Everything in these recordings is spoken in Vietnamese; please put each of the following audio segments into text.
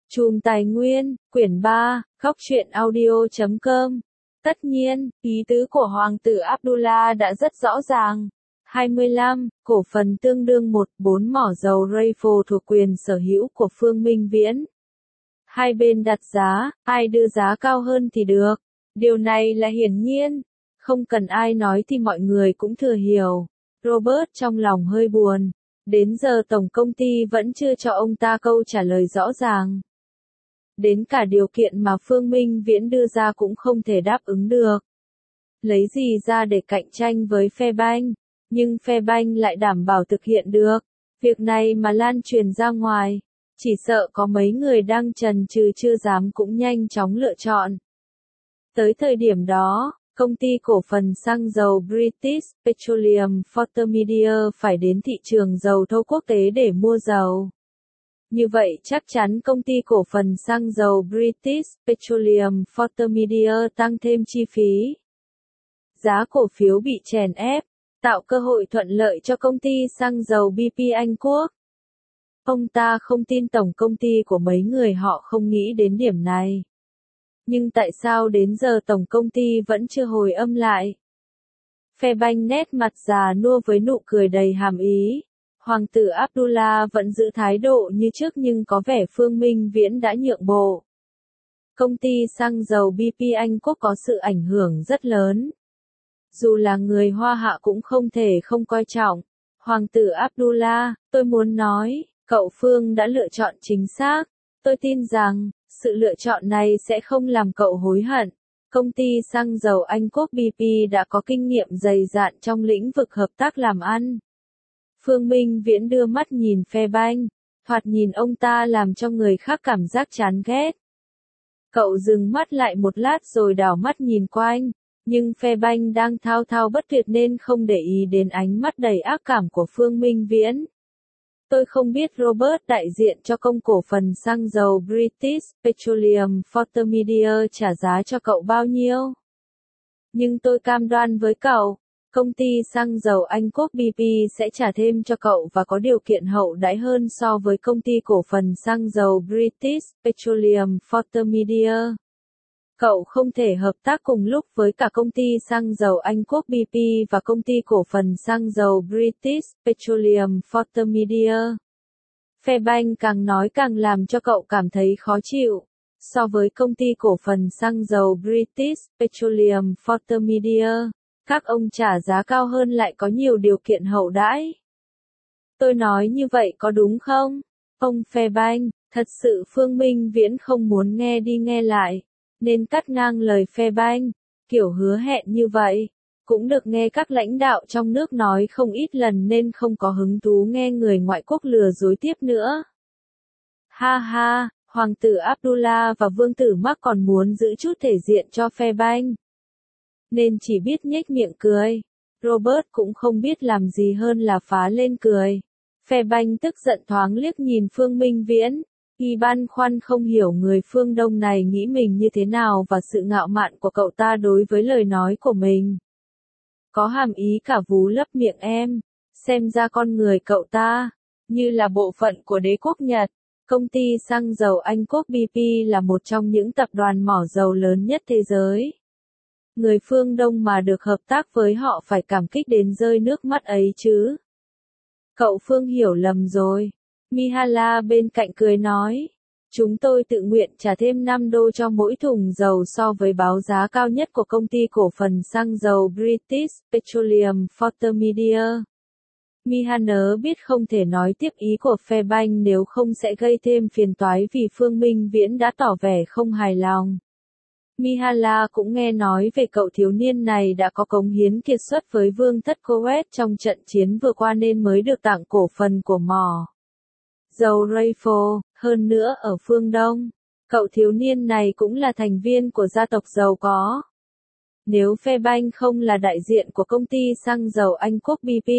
Chùm Tài nguyên, quyển 3, góc truyện audio.com. Tất nhiên, ý tứ của Hoàng tử Abdullah đã rất rõ ràng. 25, cổ phần tương đương 1/4 mỏ dầu Rayford thuộc quyền sở hữu của Phương Minh Viễn. Hai bên đặt giá, ai đưa giá cao hơn thì được. Điều này là hiển nhiên. Không cần ai nói thì mọi người cũng thừa hiểu. Robert trong lòng hơi buồn. Đến giờ tổng công ty vẫn chưa cho ông ta câu trả lời rõ ràng. Đến cả điều kiện mà Phương Minh Viễn đưa ra cũng không thể đáp ứng được. Lấy gì ra để cạnh tranh với Fairbank, nhưng Fairbank lại đảm bảo thực hiện được. Việc này mà lan truyền ra ngoài, chỉ sợ có mấy người đang chần chừ chưa dám cũng nhanh chóng lựa chọn. Tới thời điểm đó, công ty cổ phần xăng dầu British Petroleum Intermediate phải đến thị trường dầu thô quốc tế để mua dầu. Như vậy chắc chắn công ty cổ phần xăng dầu British Petroleum Intermediate tăng thêm chi phí. Giá cổ phiếu bị chèn ép, tạo cơ hội thuận lợi cho công ty xăng dầu BP Anh Quốc. Ông ta không tin tổng công ty của mấy người họ không nghĩ đến điểm này. Nhưng tại sao đến giờ tổng công ty vẫn chưa hồi âm lại? Fairbank nét mặt già nua với nụ cười đầy hàm ý. Hoàng tử Abdullah vẫn giữ thái độ như trước nhưng có vẻ Phương Minh Viễn đã nhượng bộ. Công ty xăng dầu BP Anh Quốc có sự ảnh hưởng rất lớn. Dù là người Hoa Hạ cũng không thể không coi trọng. Hoàng tử Abdullah, tôi muốn nói, cậu Phương đã lựa chọn chính xác. Tôi tin rằng, sự lựa chọn này sẽ không làm cậu hối hận. Công ty xăng dầu Anh Quốc BP đã có kinh nghiệm dày dạn trong lĩnh vực hợp tác làm ăn. Phương Minh Viễn đưa mắt nhìn Fairbank, thoạt nhìn ông ta làm cho người khác cảm giác chán ghét. Cậu dừng mắt lại một lát rồi đảo mắt nhìn quanh, nhưng Fairbank đang thao thao bất tuyệt nên không để ý đến ánh mắt đầy ác cảm của Phương Minh Viễn. Tôi không biết Robert đại diện cho công cổ phần xăng dầu British Petroleum Intermediate trả giá cho cậu bao nhiêu. Nhưng tôi cam đoan với cậu, công ty xăng dầu Anh Quốc BP sẽ trả thêm cho cậu và có điều kiện hậu đãi hơn so với công ty cổ phần xăng dầu British Petroleum Intermediate. Cậu không thể hợp tác cùng lúc với cả công ty xăng dầu Anh Quốc BP và công ty cổ phần xăng dầu British Petroleum Intermediate. Fairbank càng nói càng làm cho cậu cảm thấy khó chịu. So với công ty cổ phần xăng dầu British Petroleum Intermediate, các ông trả giá cao hơn lại có nhiều điều kiện hậu đãi. Tôi nói như vậy có đúng không? Ông Fairbank, thật sự Phương Minh Viễn không muốn nghe đi nghe lại, nên cắt ngang lời Fairbank, kiểu hứa hẹn như vậy. Cũng được nghe các lãnh đạo trong nước nói không ít lần nên không có hứng thú nghe người ngoại quốc lừa dối tiếp nữa. Ha ha, Hoàng tử Abdullah và Vương tử Mark còn muốn giữ chút thể diện cho Fairbank, nên chỉ biết nhếch miệng cười. Robert cũng không biết làm gì hơn là phá lên cười. Fairbank tức giận thoáng liếc nhìn Phương Minh Viễn. Y băn khoăn không hiểu người phương Đông này nghĩ mình như thế nào và sự ngạo mạn của cậu ta đối với lời nói của mình. Có hàm ý cả vú lấp miệng em, xem ra con người cậu ta, như là bộ phận của đế quốc Nhật. Công ty xăng dầu Anh Quốc BP là một trong những tập đoàn mỏ dầu lớn nhất thế giới. Người phương Đông mà được hợp tác với họ phải cảm kích đến rơi nước mắt ấy chứ. Cậu Phương hiểu lầm rồi. Mihala bên cạnh cười nói. Chúng tôi tự nguyện trả thêm 5 đô cho mỗi thùng dầu so với báo giá cao nhất của công ty cổ phần xăng dầu British Petroleum Intermediate. Mihana biết không thể nói tiếp ý của Fairbank nếu không sẽ gây thêm phiền toái vì Phương Minh Viễn đã tỏ vẻ không hài lòng. Mihala cũng nghe nói về cậu thiếu niên này đã có cống hiến kiệt xuất với vương thất Kuwait trong trận chiến vừa qua nên mới được tặng cổ phần của mỏ dầu Rayford, hơn nữa ở phương Đông. Cậu thiếu niên này cũng là thành viên của gia tộc giàu có. Nếu Fairbank không là đại diện của công ty xăng dầu Anh Quốc BP,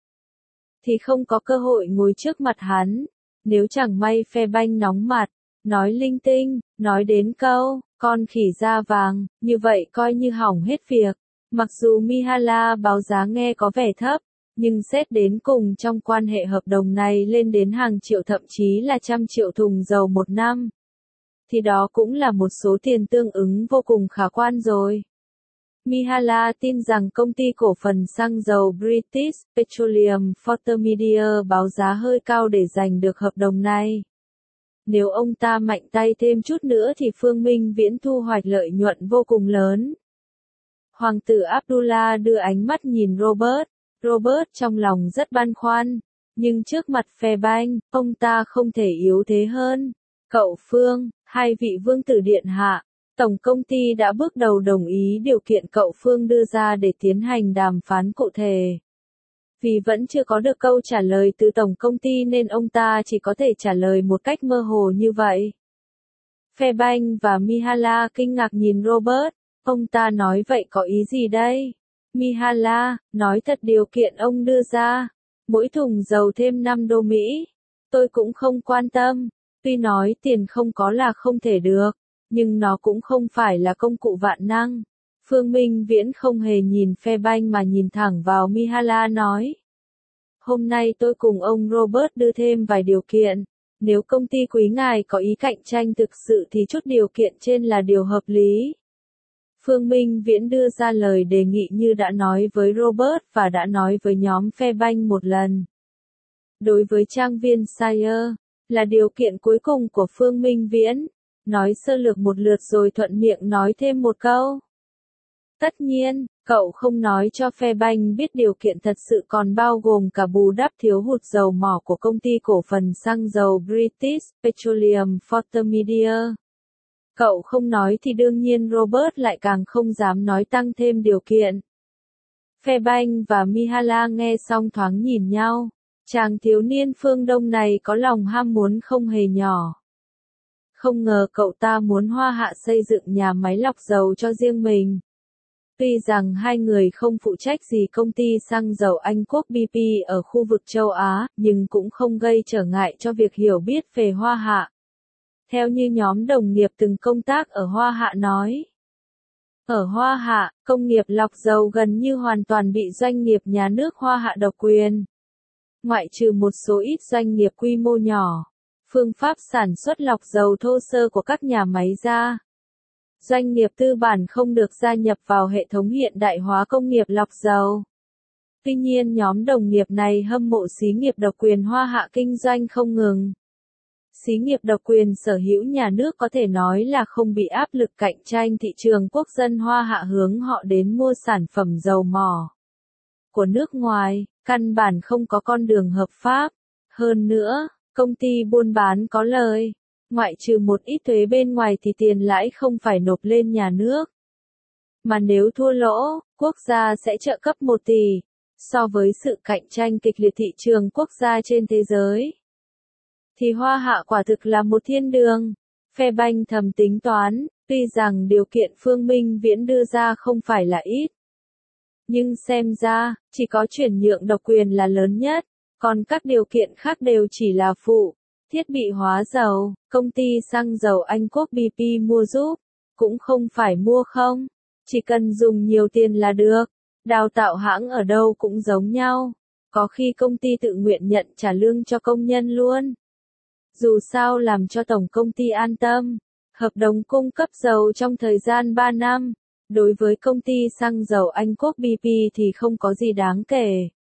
thì không có cơ hội ngồi trước mặt hắn. Nếu chẳng may Fairbank nóng mặt, nói linh tinh, nói đến câu, con khỉ da vàng, như vậy coi như hỏng hết việc. Mặc dù Mihala báo giá nghe có vẻ thấp, nhưng xét đến cùng trong quan hệ hợp đồng này lên đến hàng triệu thậm chí là trăm triệu thùng dầu một năm. thì đó cũng là một số tiền tương ứng vô cùng khả quan rồi. Mihala tin rằng công ty cổ phần xăng dầu British Petroleum Fortermedia báo giá hơi cao để giành được hợp đồng này. Nếu ông ta mạnh tay thêm chút nữa thì Phương Minh Viễn thu hoạch lợi nhuận vô cùng lớn. Hoàng tử Abdullah đưa ánh mắt nhìn Robert. Robert trong lòng rất băn khoăn, nhưng trước mặt Fairbanks, ông ta không thể yếu thế hơn. Cậu Phương, hai vị vương tử điện hạ, tổng công ty đã bước đầu đồng ý điều kiện cậu Phương đưa ra để tiến hành đàm phán cụ thể. Vì vẫn chưa có được câu trả lời từ tổng công ty nên ông ta chỉ có thể trả lời một cách mơ hồ như vậy. Fairbanks và Mihala kinh ngạc nhìn Robert, ông ta nói vậy có ý gì đây? Mihala, nói thật điều kiện ông đưa ra, mỗi thùng dầu thêm 5 đô Mỹ. Tôi cũng không quan tâm, tuy nói tiền không có là không thể được, nhưng nó cũng không phải là công cụ vạn năng. Phương Minh Viễn không hề nhìn Fairbanks mà nhìn thẳng vào Mihala nói. Hôm nay tôi cùng ông Robert đưa thêm vài điều kiện. Nếu công ty quý ngài có ý cạnh tranh thực sự thì chút điều kiện trên là điều hợp lý. Phương Minh Viễn đưa ra lời đề nghị như đã nói với Robert và đã nói với nhóm Fairbanks một lần. Đối với trang viên Shire, là điều kiện cuối cùng của Phương Minh Viễn, nói sơ lược một lượt rồi thuận miệng nói thêm một câu. Tất nhiên, cậu không nói cho Fairbanks biết điều kiện thật sự còn bao gồm cả bù đắp thiếu hụt dầu mỏ của công ty cổ phần xăng dầu British Petroleum Fortermedia. Cậu không nói thì đương nhiên Robert lại càng không dám nói tăng thêm điều kiện. Fairbanks và Mihala nghe xong thoáng nhìn nhau. Chàng thiếu niên phương Đông này có lòng ham muốn không hề nhỏ. Không ngờ cậu ta muốn Hoa Hạ xây dựng nhà máy lọc dầu cho riêng mình. Tuy rằng hai người không phụ trách gì công ty xăng dầu Anh Quốc BP ở khu vực châu Á, nhưng cũng không gây trở ngại cho việc hiểu biết về Hoa Hạ. Theo như nhóm đồng nghiệp từng công tác ở Hoa Hạ nói. Ở Hoa Hạ, công nghiệp lọc dầu gần như hoàn toàn bị doanh nghiệp nhà nước Hoa Hạ độc quyền. Ngoại trừ một số ít doanh nghiệp quy mô nhỏ, phương pháp sản xuất lọc dầu thô sơ của các nhà máy ra. Doanh nghiệp tư bản không được gia nhập vào hệ thống hiện đại hóa công nghiệp lọc dầu. Tuy nhiên nhóm đồng nghiệp này hâm mộ xí nghiệp độc quyền Hoa Hạ kinh doanh không ngừng. Xí nghiệp độc quyền sở hữu nhà nước có thể nói là không bị áp lực cạnh tranh thị trường quốc dân Hoa Hạ hướng họ đến mua sản phẩm dầu mỏ của nước ngoài, căn bản không có con đường hợp pháp. Hơn nữa, công ty buôn bán có lời. Ngoại trừ một ít thuế bên ngoài thì tiền lãi không phải nộp lên nhà nước. Mà nếu thua lỗ, quốc gia sẽ trợ cấp 1 tỷ. So với sự cạnh tranh kịch liệt thị trường quốc gia trên thế giới, thì Hoa Hạ quả thực là một thiên đường. Fairbanks thầm tính toán, tuy rằng điều kiện Phương Minh Viễn đưa ra không phải là ít. Nhưng xem ra, chỉ có chuyển nhượng độc quyền là lớn nhất, còn các điều kiện khác đều chỉ là phụ. Thiết bị hóa dầu, công ty xăng dầu Anh Quốc BP mua giúp, cũng không phải mua không, chỉ cần dùng nhiều tiền là được. Đào tạo hãng ở đâu cũng giống nhau, có khi công ty tự nguyện nhận trả lương cho công nhân luôn. Dù sao làm cho tổng công ty an tâm, hợp đồng cung cấp dầu trong thời gian 3 năm, đối với công ty xăng dầu Anh Quốc BP thì không có gì đáng kể.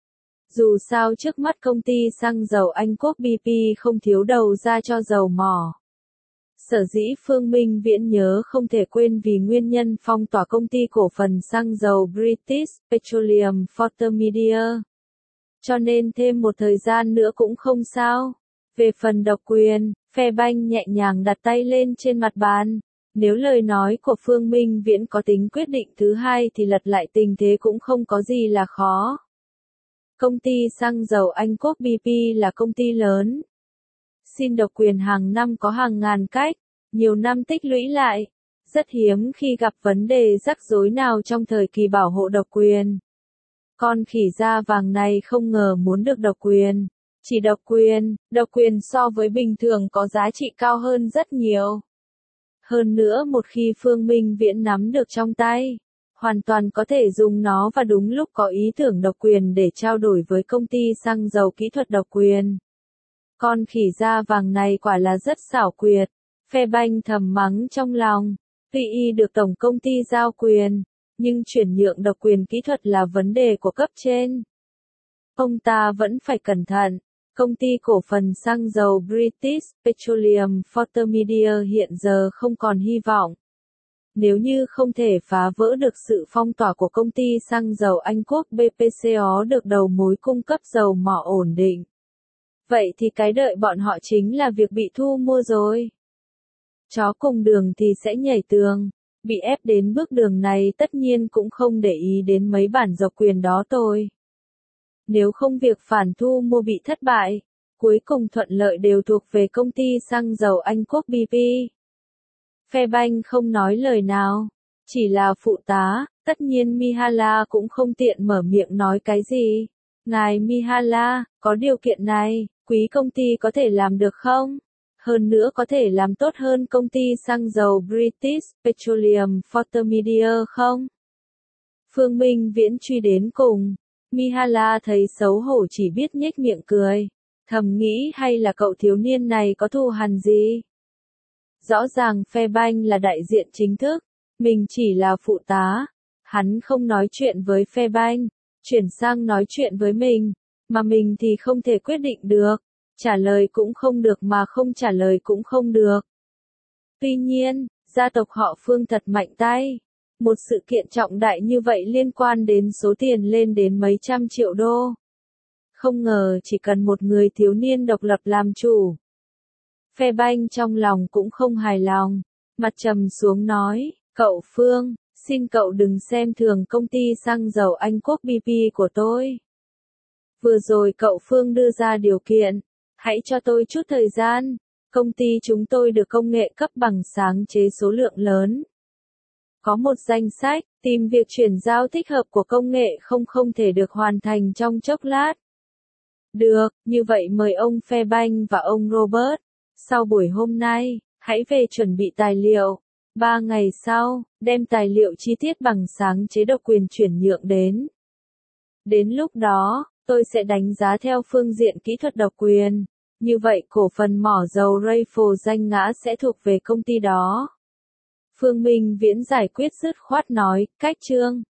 Dù sao trước mắt công ty xăng dầu Anh Quốc BP không thiếu đầu ra cho dầu mỏ. Sở dĩ Phương Minh Viễn nhớ không thể quên vì nguyên nhân phong tỏa công ty cổ phần xăng dầu British Petroleum Fortermedia. Cho nên thêm một thời gian nữa cũng không sao. Về phần độc quyền, Fairbanks nhẹ nhàng đặt tay lên trên mặt bàn. Nếu lời nói của Phương Minh Viễn có tính quyết định thứ hai thì lật lại tình thế cũng không có gì là khó. Công ty xăng dầu Anh Quốc BP là công ty lớn. Xin độc quyền hàng năm có hàng ngàn cách, nhiều năm tích lũy lại. Rất hiếm khi gặp vấn đề rắc rối nào trong thời kỳ bảo hộ độc quyền. Con khỉ da vàng này không ngờ muốn được độc quyền. Chỉ độc quyền so với bình thường có giá trị cao hơn rất nhiều. Hơn nữa một khi Phương Minh Viễn nắm được trong tay, hoàn toàn có thể dùng nó và đúng lúc có ý tưởng độc quyền để trao đổi với công ty xăng dầu kỹ thuật độc quyền. Con khỉ da vàng này quả là rất xảo quyệt. Fairbanks thầm mắng trong lòng. Tuy y được tổng công ty giao quyền, nhưng chuyển nhượng độc quyền kỹ thuật là vấn đề của cấp trên. Ông ta vẫn phải cẩn thận. Công ty cổ phần xăng dầu British Petroleum Intermediate hiện giờ không còn hy vọng. Nếu như không thể phá vỡ được sự phong tỏa của công ty xăng dầu Anh Quốc BPCO được đầu mối cung cấp dầu mỏ ổn định, vậy thì cái đợi bọn họ chính là việc bị thu mua rồi. Chó cùng đường thì sẽ nhảy tường, bị ép đến bước đường này tất nhiên cũng không để ý đến mấy bản độc quyền đó thôi. Nếu không việc phản thu mua bị thất bại, cuối cùng thuận lợi đều thuộc về công ty xăng dầu Anh Quốc BP. Fairbanks không nói lời nào, chỉ là phụ tá, tất nhiên Mihala cũng không tiện mở miệng nói cái gì. Ngài Mihala, có điều kiện này, quý công ty có thể làm được không? Hơn nữa có thể làm tốt hơn công ty xăng dầu British Petroleum Intermediate không? Phương Minh Viễn truy đến cùng. Mihala thấy xấu hổ chỉ biết nhếch miệng cười. Thầm nghĩ hay là cậu thiếu niên này có thù hằn gì? Rõ ràng Fairbanks là đại diện chính thức, mình chỉ là phụ tá. Hắn không nói chuyện với Fairbanks, chuyển sang nói chuyện với mình, mà mình thì không thể quyết định được. Trả lời cũng không được mà không trả lời cũng không được. Tuy nhiên, gia tộc họ Phương thật mạnh tay. Một sự kiện trọng đại như vậy liên quan đến số tiền lên đến mấy trăm triệu đô. Không ngờ chỉ cần một người thiếu niên độc lập làm chủ. Fairbanks trong lòng cũng không hài lòng, mặt trầm xuống nói, cậu Phương, xin cậu đừng xem thường công ty xăng dầu Anh Quốc BP của tôi. Vừa rồi cậu Phương đưa ra điều kiện, hãy cho tôi chút thời gian, công ty chúng tôi được công nghệ cấp bằng sáng chế số lượng lớn. Có một danh sách, tìm việc chuyển giao thích hợp của công nghệ không thể được hoàn thành trong chốc lát. Được, như vậy mời ông Fairbanks và ông Robert, sau buổi hôm nay, hãy về chuẩn bị tài liệu. 3 ngày sau, đem tài liệu chi tiết bằng sáng chế độc quyền chuyển nhượng đến. Đến lúc đó, tôi sẽ đánh giá theo phương diện kỹ thuật độc quyền. Như vậy cổ phần mỏ dầu Rayford danh ngã sẽ thuộc về công ty đó. Phương Minh Viễn giải quyết dứt khoát nói, cách chương.